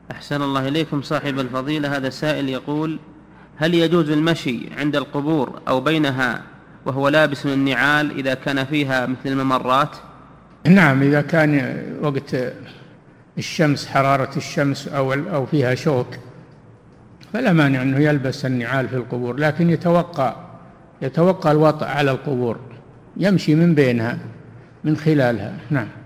أحسن الله إليكم صاحب الفضيلة. هذا سائل يقول: هل يجوز المشي عند القبور أو بينها وهو لابس النعال إذا كان فيها مثل الممرات؟ نعم، إذا كان وقت الشمس، حرارة الشمس أو فيها شوك، فلا مانع أنه يلبس النعال في القبور، لكن يتوقع الوطأ على القبور، يمشي من بينها من خلالها. نعم.